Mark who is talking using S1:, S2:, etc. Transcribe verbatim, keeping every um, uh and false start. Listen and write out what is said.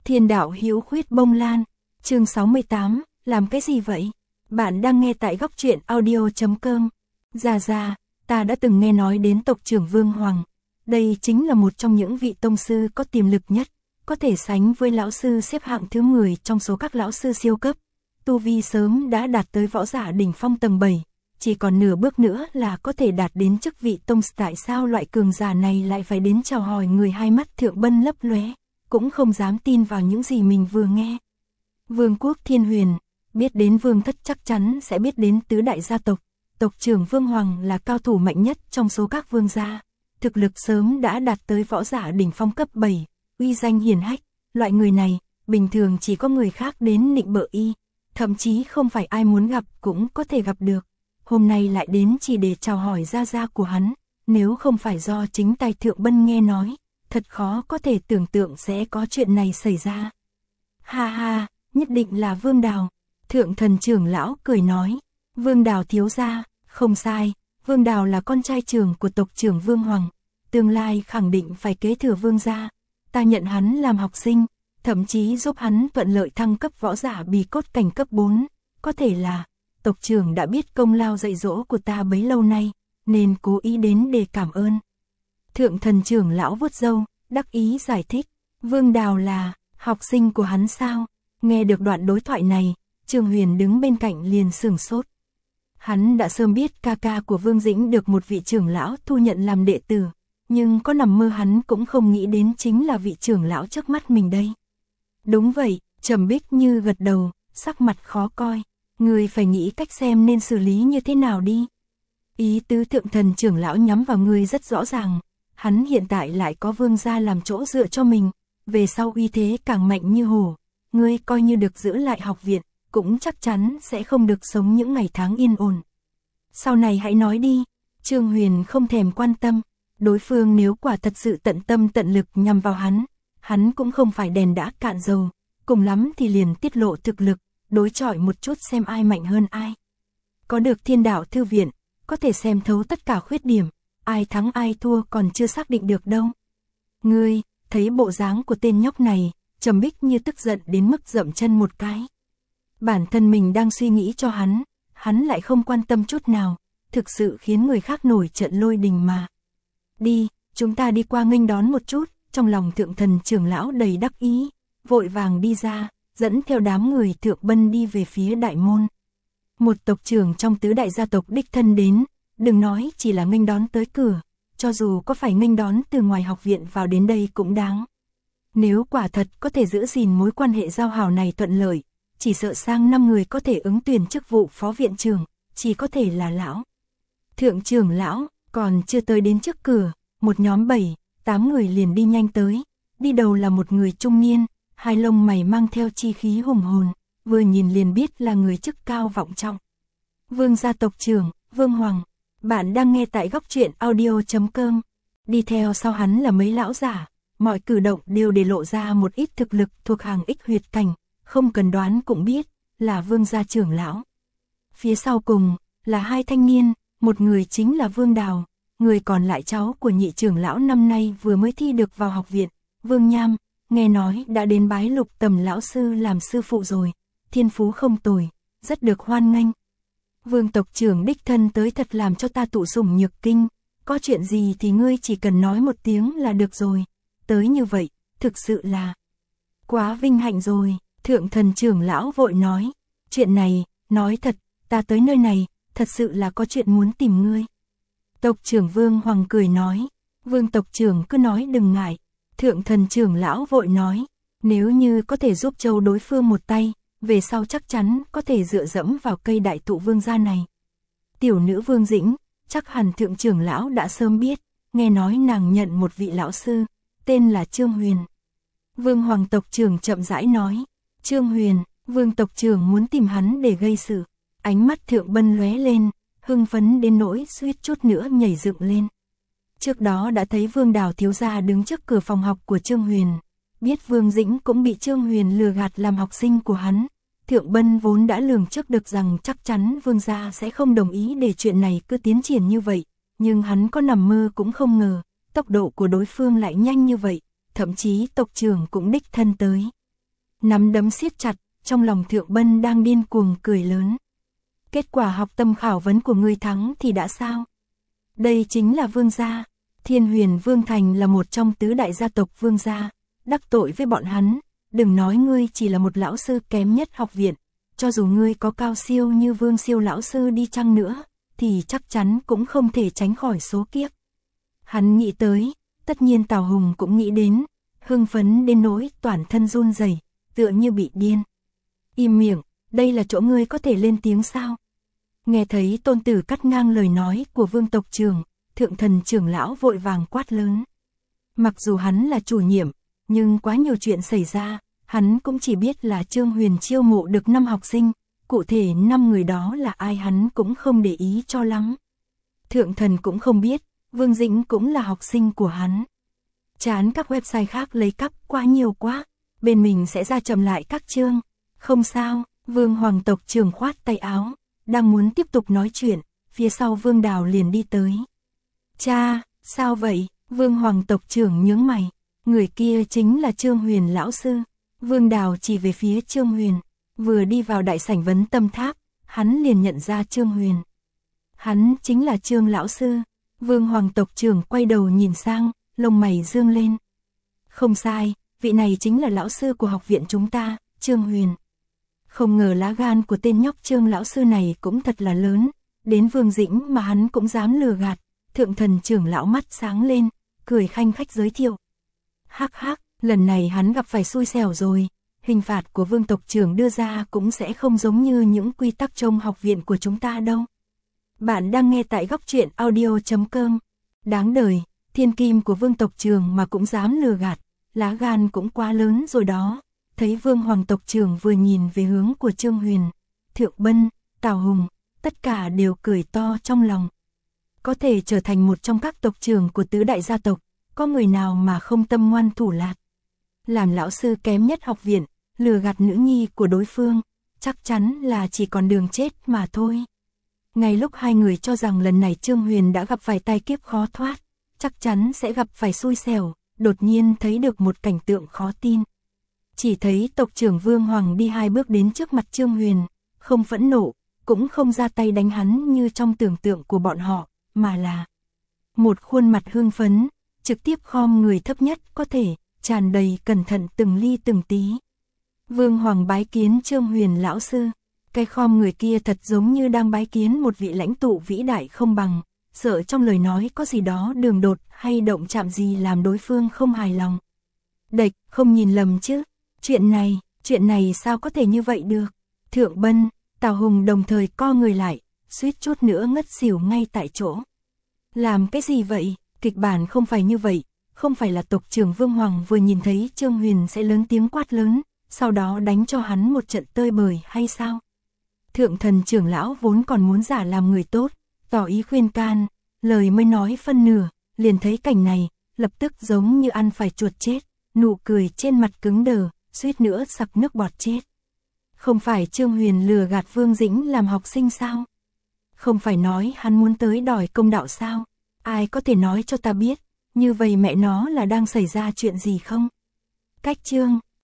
S1: Thiên đạo hữu khuyết bông lan, chương sáu mươi tám, làm cái gì vậy? Bạn đang nghe tại góc truyện audio chấm com. Già già, ta đã từng nghe nói đến tộc trưởng Vương Hoàng. Đây chính là một trong những vị tông sư có tiềm lực nhất, có thể sánh với lão sư xếp hạng thứ mười trong số các lão sư siêu cấp. Tu vi sớm đã đạt tới võ giả đỉnh phong tầng bảy, chỉ còn nửa bước nữa là có thể đạt đến chức vị tông sư. Tại sao loại cường giả này lại phải đến chào hỏi người? Hai mắt Thượng Bân lấp lóe, cũng không dám tin vào những gì mình vừa nghe. Vương quốc Thiên Huyền, biết đến Vương thất chắc chắn sẽ biết đến tứ đại gia tộc. Tộc trưởng Vương Hoàng là cao thủ mạnh nhất trong số các vương gia, thực lực sớm đã đạt tới võ giả đỉnh phong cấp bảy, uy danh hiển hách. Loại người này, bình thường chỉ có người khác đến nịnh bợ y, thậm chí không phải ai muốn gặp cũng có thể gặp được. Hôm nay lại đến chỉ để chào hỏi gia gia của hắn, nếu không phải do chính tay Thượng Bân nghe nói, thật khó có thể tưởng tượng sẽ có chuyện này xảy ra. Ha ha, nhất định là Vương Đào. Thượng Thần trưởng lão cười nói, Vương Đào thiếu gia, không sai, Vương Đào là con trai trưởng của tộc trưởng Vương Hoàng, tương lai khẳng định phải kế thừa Vương gia. Ta nhận hắn làm học sinh, thậm chí giúp hắn thuận lợi thăng cấp võ giả bì cốt cảnh cấp bốn, có thể là tộc trưởng đã biết công lao dạy dỗ của ta bấy lâu nay, nên cố ý đến để cảm ơn. Thượng Thần trưởng lão vuốt râu, đắc ý giải thích, Vương Đào là học sinh của hắn sao? Nghe được đoạn đối thoại này, Trương Huyền đứng bên cạnh liền sửng sốt. Hắn đã sớm biết ca ca của Vương Dĩnh được một vị trưởng lão thu nhận làm đệ tử, nhưng có nằm mơ hắn cũng không nghĩ đến chính là vị trưởng lão trước mắt mình đây. Đúng vậy, Trầm Bích Như gật đầu, sắc mặt khó coi, người phải nghĩ cách xem nên xử lý như thế nào đi. Ý tứ Thượng Thần trưởng lão nhắm vào người rất rõ ràng, hắn hiện tại lại có Vương gia làm chỗ dựa cho mình, về sau uy thế càng mạnh như hổ, ngươi coi như được giữ lại học viện, cũng chắc chắn sẽ không được sống những ngày tháng yên ổn. Sau này hãy nói đi. Trương Huyền không thèm quan tâm, đối phương nếu quả thật sự tận tâm tận lực nhằm vào hắn, hắn cũng không phải đèn đã cạn dầu, cùng lắm thì liền tiết lộ thực lực, đối chọi một chút xem ai mạnh hơn ai. Có được Thiên Đạo Thư Viện, có thể xem thấu tất cả khuyết điểm, ai thắng ai thua còn chưa xác định được đâu. Ngươi, thấy bộ dáng của tên nhóc này, Trầm Bích Như tức giận đến mức dậm chân một cái. Bản thân mình đang suy nghĩ cho hắn, hắn lại không quan tâm chút nào, thực sự khiến người khác nổi trận lôi đình mà. Đi, chúng ta đi qua nghênh đón một chút. Trong lòng Thượng Thần trưởng lão đầy đắc ý, vội vàng đi ra, dẫn theo đám người Thượng Bân đi về phía đại môn. Một tộc trưởng trong tứ đại gia tộc đích thân đến, đừng nói chỉ là nghênh đón tới cửa, cho dù có phải nghênh đón từ ngoài học viện vào đến đây cũng đáng. Nếu quả thật có thể giữ gìn mối quan hệ giao hảo này thuận lợi, chỉ sợ sang năm người có thể ứng tuyển chức vụ phó viện trưởng, chỉ có thể là lão. Thượng trưởng lão, còn chưa tới đến trước cửa, một nhóm bảy, tám người liền đi nhanh tới, đi đầu là một người trung niên, hai lông mày mang theo chi khí hùng hồn, vừa nhìn liền biết là người chức cao vọng trọng. Vương gia tộc trưởng, Vương Hoàng, bạn đang nghe tại góc truyện audio chấm com. Đi theo sau hắn là mấy lão giả, mọi cử động đều để lộ ra một ít thực lực thuộc hàng ích huyệt cảnh, không cần đoán cũng biết là Vương gia trưởng lão. Phía sau cùng là hai thanh niên, một người chính là Vương Đào, người còn lại cháu của nhị trưởng lão năm nay vừa mới thi được vào học viện, Vương Nham, nghe nói đã đến bái Lục Tầm lão sư làm sư phụ rồi, thiên phú không tồi, rất được hoan nghênh. Vương tộc trưởng đích thân tới thật làm cho ta tụ sủng nhược kinh, có chuyện gì thì ngươi chỉ cần nói một tiếng là được rồi, tới như vậy, thực sự là quá vinh hạnh rồi. Thượng Thần trưởng lão vội nói, chuyện này, nói thật, ta tới nơi này, thật sự là có chuyện muốn tìm ngươi. Tộc trưởng Vương Hoàng cười nói, Vương tộc trưởng cứ nói đừng ngại. Thượng Thần trưởng lão vội nói, nếu như có thể giúp Châu đối phương một tay, về sau chắc chắn có thể dựa dẫm vào cây đại thụ Vương gia này. Tiểu nữ Vương Dĩnh, chắc hẳn thượng trưởng lão đã sớm biết, nghe nói nàng nhận một vị lão sư, tên là Trương Huyền. Vương Hoàng tộc trưởng chậm rãi nói, Trương Huyền, Vương tộc trưởng muốn tìm hắn để gây sự. Ánh mắt Thượng Bân lóe lên, hưng phấn đến nỗi suýt chút nữa nhảy dựng lên. Trước đó đã thấy Vương Đào thiếu gia đứng trước cửa phòng học của Trương Huyền, biết Vương Dĩnh cũng bị Trương Huyền lừa gạt làm học sinh của hắn. Thượng Bân vốn đã lường trước được rằng chắc chắn Vương gia sẽ không đồng ý để chuyện này cứ tiến triển như vậy, nhưng hắn có nằm mơ cũng không ngờ, tốc độ của đối phương lại nhanh như vậy, thậm chí tộc trưởng cũng đích thân tới. nắm đấm siết chặt, trong lòng Thượng Bân đang điên cuồng cười lớn. Kết quả học tâm khảo vấn của ngươi thắng thì đã sao? Đây chính là Vương gia. Thiên Huyền Vương Thành là một trong tứ đại gia tộc Vương gia. Đắc tội với bọn hắn, đừng nói ngươi chỉ là một lão sư kém nhất học viện, cho dù ngươi có cao siêu như Vương siêu lão sư đi chăng nữa, thì chắc chắn cũng không thể tránh khỏi số kiếp. Hắn nghĩ tới, tất nhiên Tào Hùng cũng nghĩ đến, hưng phấn đến nỗi toàn thân run rẩy, tựa như bị điên. Im miệng, đây là chỗ ngươi có thể lên tiếng sao? Nghe thấy Tôn Tử cắt ngang lời nói của Vương tộc trưởng, Thượng Thần trưởng lão vội vàng quát lớn. Mặc dù hắn là chủ nhiệm, nhưng quá nhiều chuyện xảy ra, hắn cũng chỉ biết là Trương Huyền chiêu mộ được năm học sinh, cụ thể năm người đó là ai hắn cũng không để ý cho lắm. Thượng Thần cũng không biết, Vương Dĩnh cũng là học sinh của hắn. Chán các website khác lấy cắp quá nhiều quá, bên mình sẽ ra chậm lại các chương. Không sao, Vương Hoàng tộc trưởng khoát tay áo, đang muốn tiếp tục nói chuyện, phía sau Vương Đào liền đi tới. Cha, sao vậy? Vương Hoàng tộc trưởng nhướng mày, người kia chính là Trương Huyền lão sư. Vương Đào chỉ về phía Trương Huyền, vừa đi vào đại sảnh vấn tâm tháp, hắn liền nhận ra Trương Huyền. Hắn chính là Trương lão sư. Vương Hoàng tộc trưởng quay đầu nhìn sang, lông mày dương lên. Không sai, vị này chính là lão sư của học viện chúng ta, Trương Huyền. Không ngờ lá gan của tên nhóc Trương lão sư này cũng thật là lớn, đến Vương Dĩnh mà hắn cũng dám lừa gạt. Thượng Thần trưởng lão mắt sáng lên, cười khanh khách giới thiệu. Hắc hắc, lần này hắn gặp phải xui xẻo rồi, hình phạt của Vương tộc trưởng đưa ra cũng sẽ không giống như những quy tắc trong học viện của chúng ta đâu. Bạn đang nghe tại góc truyện audio chấm com. Đáng đời, thiên kim của Vương tộc trưởng mà cũng dám lừa gạt, lá gan cũng quá lớn rồi đó. Thấy Vương Hoàng tộc trưởng vừa nhìn về hướng của Trương Huyền, Thượng Bân, Tào Hùng, tất cả đều cười to trong lòng. Có thể trở thành một trong các tộc trưởng của tứ đại gia tộc, có người nào mà không tâm ngoan thủ lạt. Làm lão sư kém nhất học viện, lừa gạt nữ nhi của đối phương, chắc chắn là chỉ còn đường chết mà thôi. Ngay lúc hai người cho rằng lần này Trương Huyền đã gặp phải tai kiếp khó thoát, chắc chắn sẽ gặp phải xui xẻo, đột nhiên thấy được một cảnh tượng khó tin. Chỉ thấy tộc trưởng Vương Hoàng đi hai bước đến trước mặt Trương Huyền, không phẫn nộ, cũng không ra tay đánh hắn như trong tưởng tượng của bọn họ, mà là một khuôn mặt hưng phấn, trực tiếp khom người thấp nhất có thể, tràn đầy cẩn thận từng ly từng tí. Vương Hoàng bái kiến Trương Huyền lão sư, cái khom người kia thật giống như đang bái kiến một vị lãnh tụ vĩ đại không bằng, sợ trong lời nói có gì đó đường đột hay động chạm gì làm đối phương không hài lòng. Địch, không nhìn lầm chứ, chuyện này, chuyện này sao có thể như vậy được? Thượng Bân, Tào Hùng đồng thời co người lại, suýt chút nữa ngất xỉu ngay tại chỗ. Làm cái gì vậy? Kịch bản không phải như vậy, không phải là tộc trưởng Vương Hoàng vừa nhìn thấy Trương Huyền sẽ lớn tiếng quát lớn, sau đó đánh cho hắn một trận tơi bời hay sao? Thượng Thần trưởng lão vốn còn muốn giả làm người tốt, tỏ ý khuyên can, lời mới nói phân nửa, liền thấy cảnh này, lập tức giống như ăn phải chuột chết, nụ cười trên mặt cứng đờ, suýt nữa sặc nước bọt chết. Không phải Trương Huyền lừa gạt Vương Dĩnh làm học sinh sao? Không phải nói hắn muốn tới đòi công đạo sao? Ai có thể nói cho ta biết, như vậy mẹ nó là đang xảy ra chuyện gì không? Cách chương